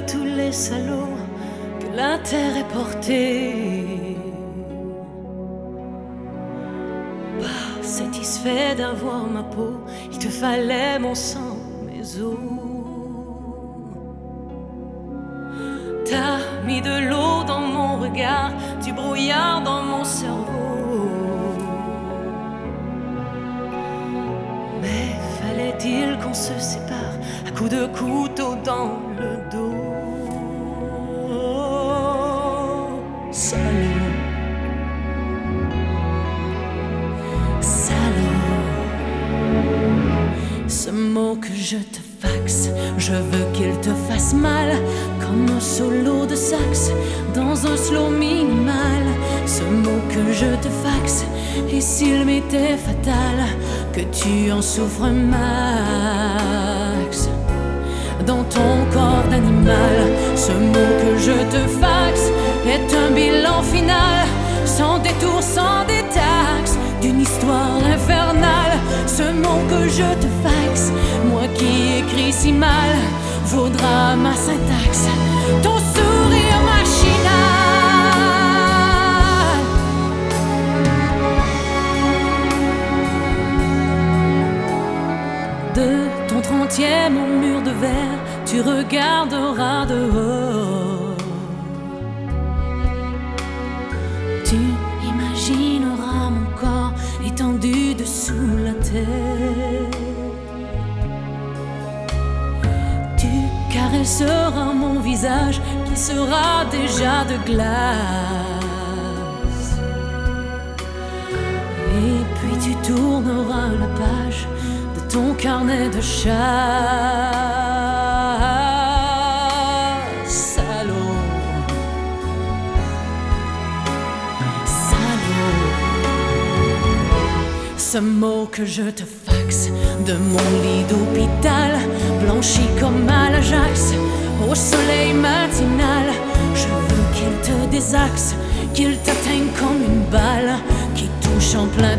tous les salauds que la terre est portée. Pas satisfait d'avoir ma peau, il te fallait mon sang, mes os. T'as mis de l'eau dans mon regard, du brouillard dans mon cerveau. Mais fallait-il qu'on se sépare à coups de couteau dans le dos? Salaud, salaud. Ce mot que je te faxe, je veux qu'il te fasse mal, comme un solo de sax dans un slow minimal. Ce mot que je te faxe, et s'il m'était fatal, que tu en souffres max dans ton corps d'animal. Ce mot que je te faxe est un bilan final, sans détour, sans détaxe, d'une histoire infernale. Ce mot que je te faxe, moi qui écris si mal, vaudra ma syntaxe, ton sourire machinal. De ton 30e au mur de verre, tu regarderas dehors. Tu imagineras mon corps étendu dessous la terre. Tu caresseras mon visage qui sera déjà de glace. Et puis tu tourneras la page de ton carnet de chasse. Salaud, salaud. Ce mot que je te faxe de mon lit d'hôpital, blanchi comme à l'Ajax, au soleil matinal. Je veux qu'il te désaxe, qu'il t'atteigne comme une balle qui touche en plein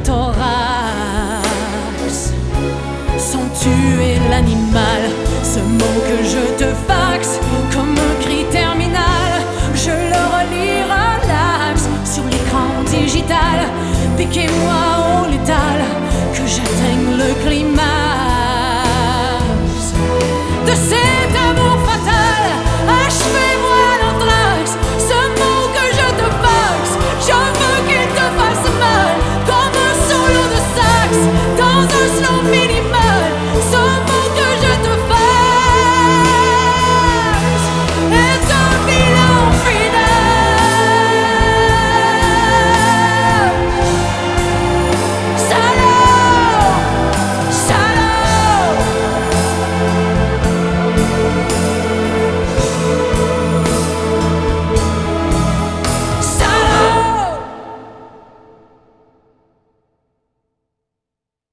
thorax, sans tuer l'animal. Ce mot que je te faxe, comme un cri terminal, je le relis relax sur l'écran digital. Piquez-moi